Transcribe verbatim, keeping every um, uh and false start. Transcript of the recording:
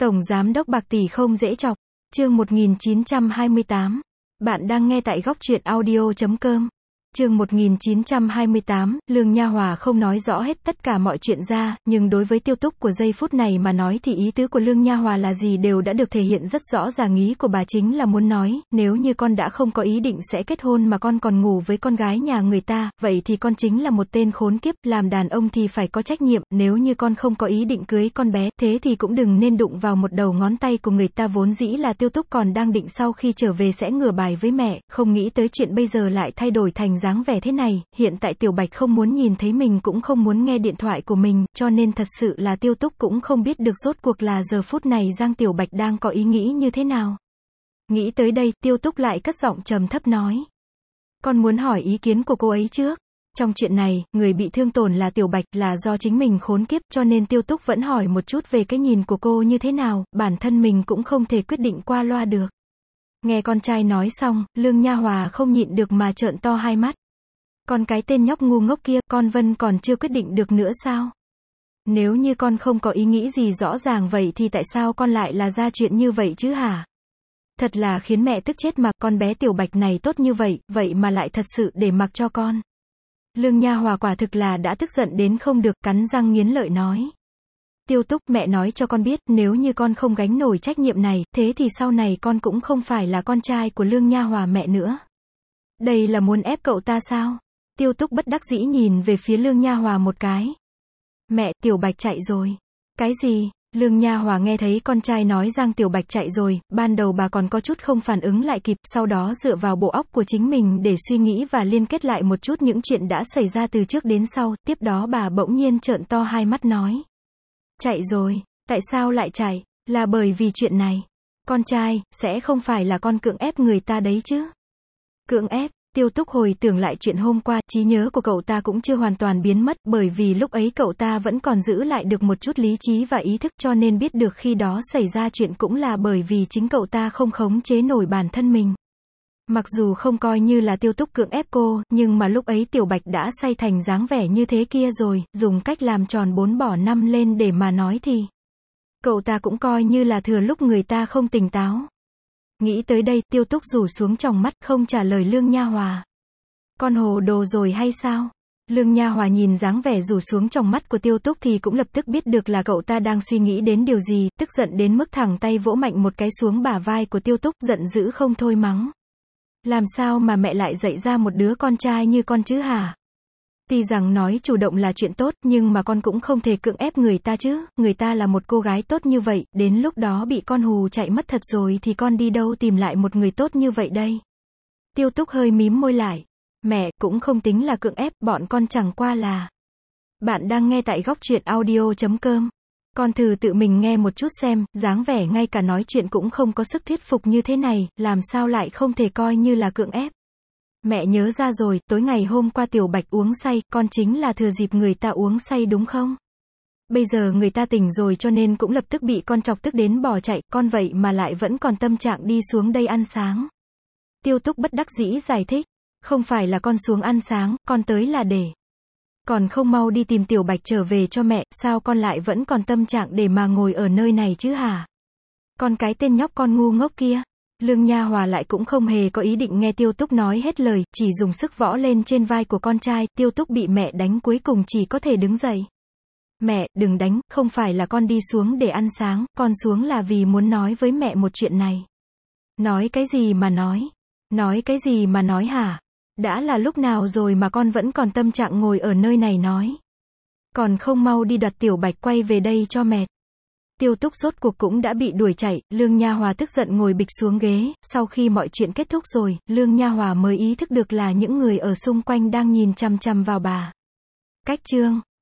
Tổng Giám đốc bạc tỷ không dễ chọc. Chương một nghìn chín trăm hai mươi tám. Bạn đang nghe tại góc truyện audio chấm com. Chương một nghìn chín trăm hai mươi tám, Lương Nha Hòa không nói rõ hết tất cả mọi chuyện ra, nhưng đối với Tiêu Túc của giây phút này mà nói thì ý tứ của Lương Nha Hòa là gì đều đã được thể hiện rất rõ ràng. Ý của bà chính là muốn nói, nếu như con đã không có ý định sẽ kết hôn mà con còn ngủ với con gái nhà người ta, vậy thì con chính là một tên khốn kiếp, làm đàn ông thì phải có trách nhiệm, nếu như con không có ý định cưới con bé, thế thì cũng đừng nên đụng vào một đầu ngón tay của người ta. Vốn dĩ là Tiêu Túc còn đang định sau khi trở về sẽ ngửa bài với mẹ, không nghĩ tới chuyện bây giờ lại thay đổi thành dáng vẻ thế này. Hiện tại Tiểu Bạch không muốn nhìn thấy mình cũng không muốn nghe điện thoại của mình, cho nên thật sự là Tiêu Túc cũng không biết được rốt cuộc là giờ phút này Giang Tiểu Bạch đang có ý nghĩ như thế nào. Nghĩ tới đây, Tiêu Túc lại cất giọng trầm thấp nói. Con muốn hỏi ý kiến của cô ấy trước. Trong chuyện này, người bị thương tổn là Tiểu Bạch, là do chính mình khốn kiếp, cho nên Tiêu Túc vẫn hỏi một chút về cái nhìn của cô như thế nào, bản thân mình cũng không thể quyết định qua loa được. Nghe con trai nói xong, Lương Nha Hòa không nhịn được mà trợn to hai mắt. Con cái tên nhóc ngu ngốc kia, con Vân còn chưa quyết định được nữa sao? Nếu như con không có ý nghĩ gì rõ ràng vậy thì tại sao con lại là ra chuyện như vậy chứ hả? Thật là khiến mẹ tức chết mà, con bé Tiểu Bạch này tốt như vậy, vậy mà lại thật sự để mặc cho con. Lương Nha Hòa quả thực là đã tức giận đến không được, cắn răng nghiến lợi nói. Tiêu Túc, mẹ nói cho con biết, nếu như con không gánh nổi trách nhiệm này, thế thì sau này con cũng không phải là con trai của Lương Nha Hòa mẹ nữa. Đây là muốn ép cậu ta sao? Tiêu Túc bất đắc dĩ nhìn về phía Lương Nha Hòa một cái. Mẹ, Tiểu Bạch chạy rồi. Cái gì? Lương Nha Hòa nghe thấy con trai nói Giang Tiểu Bạch chạy rồi, ban đầu bà còn có chút không phản ứng lại kịp, sau đó dựa vào bộ óc của chính mình để suy nghĩ và liên kết lại một chút những chuyện đã xảy ra từ trước đến sau, tiếp đó bà bỗng nhiên trợn to hai mắt nói. Chạy rồi, tại sao lại chạy? Là bởi vì chuyện này. Con trai, sẽ không phải là con cưỡng ép người ta đấy chứ? Cưỡng ép? Tiêu Túc hồi tưởng lại chuyện hôm qua, trí nhớ của cậu ta cũng chưa hoàn toàn biến mất, bởi vì lúc ấy cậu ta vẫn còn giữ lại được một chút lý trí và ý thức, cho nên biết được khi đó xảy ra chuyện cũng là bởi vì chính cậu ta không khống chế nổi bản thân mình. Mặc dù không coi như là Tiêu Túc cưỡng ép cô, nhưng mà lúc ấy Tiểu Bạch đã say thành dáng vẻ như thế kia rồi, dùng cách làm tròn bốn bỏ năm lên để mà nói thì cậu ta cũng coi như là thừa lúc người ta không tỉnh táo. Nghĩ tới đây, Tiêu Túc rủ xuống tròng mắt, không trả lời Lương Nha Hòa. Con hồ đồ rồi hay sao? Lương Nha Hòa nhìn dáng vẻ rủ xuống tròng mắt của Tiêu Túc thì cũng lập tức biết được là cậu ta đang suy nghĩ đến điều gì, tức giận đến mức thẳng tay vỗ mạnh một cái xuống bả vai của Tiêu Túc, giận dữ không thôi mắng. Làm sao mà mẹ lại dạy ra một đứa con trai như con chứ hả? Tuy rằng nói chủ động là chuyện tốt, nhưng mà con cũng không thể cưỡng ép người ta chứ, người ta là một cô gái tốt như vậy, đến lúc đó bị con hù chạy mất thật rồi thì con đi đâu tìm lại một người tốt như vậy đây? Tiêu Túc hơi mím môi lại. Mẹ, cũng không tính là cưỡng ép, bọn con chẳng qua là... Bạn đang nghe tại góc truyện audio chấm com. Con thử tự mình nghe một chút xem, dáng vẻ ngay cả nói chuyện cũng không có sức thuyết phục như thế này, làm sao lại không thể coi như là cưỡng ép. Mẹ nhớ ra rồi, tối ngày hôm qua Tiểu Bạch uống say, con chính là thừa dịp người ta uống say đúng không? Bây giờ người ta tỉnh rồi cho nên cũng lập tức bị con chọc tức đến bỏ chạy, con vậy mà lại vẫn còn tâm trạng đi xuống đây ăn sáng. Tiêu Túc bất đắc dĩ giải thích, không phải là con xuống ăn sáng, con tới là để. Còn không mau đi tìm Tiểu Bạch trở về cho mẹ, sao con lại vẫn còn tâm trạng để mà ngồi ở nơi này chứ hả? Con cái tên nhóc con ngu ngốc kia. Lương Nha Hòa lại cũng không hề có ý định nghe Tiêu Túc nói hết lời, chỉ dùng sức võ lên trên vai của con trai. Tiêu Túc bị mẹ đánh cuối cùng chỉ có thể đứng dậy. Mẹ, đừng đánh, không phải là con đi xuống để ăn sáng, con xuống là vì muốn nói với mẹ một chuyện này. Nói cái gì mà nói? Nói cái gì mà nói hả? Đã là lúc nào rồi mà con vẫn còn tâm trạng ngồi ở nơi này nói? Còn không mau đi đoạt Tiểu Bạch quay về đây cho mệt. Tiêu Túc rốt cuộc cũng đã bị đuổi chạy, Lương Nha Hòa tức giận ngồi bịch xuống ghế, sau khi mọi chuyện kết thúc rồi, Lương Nha Hòa mới ý thức được là những người ở xung quanh đang nhìn chằm chằm vào bà. Cách chương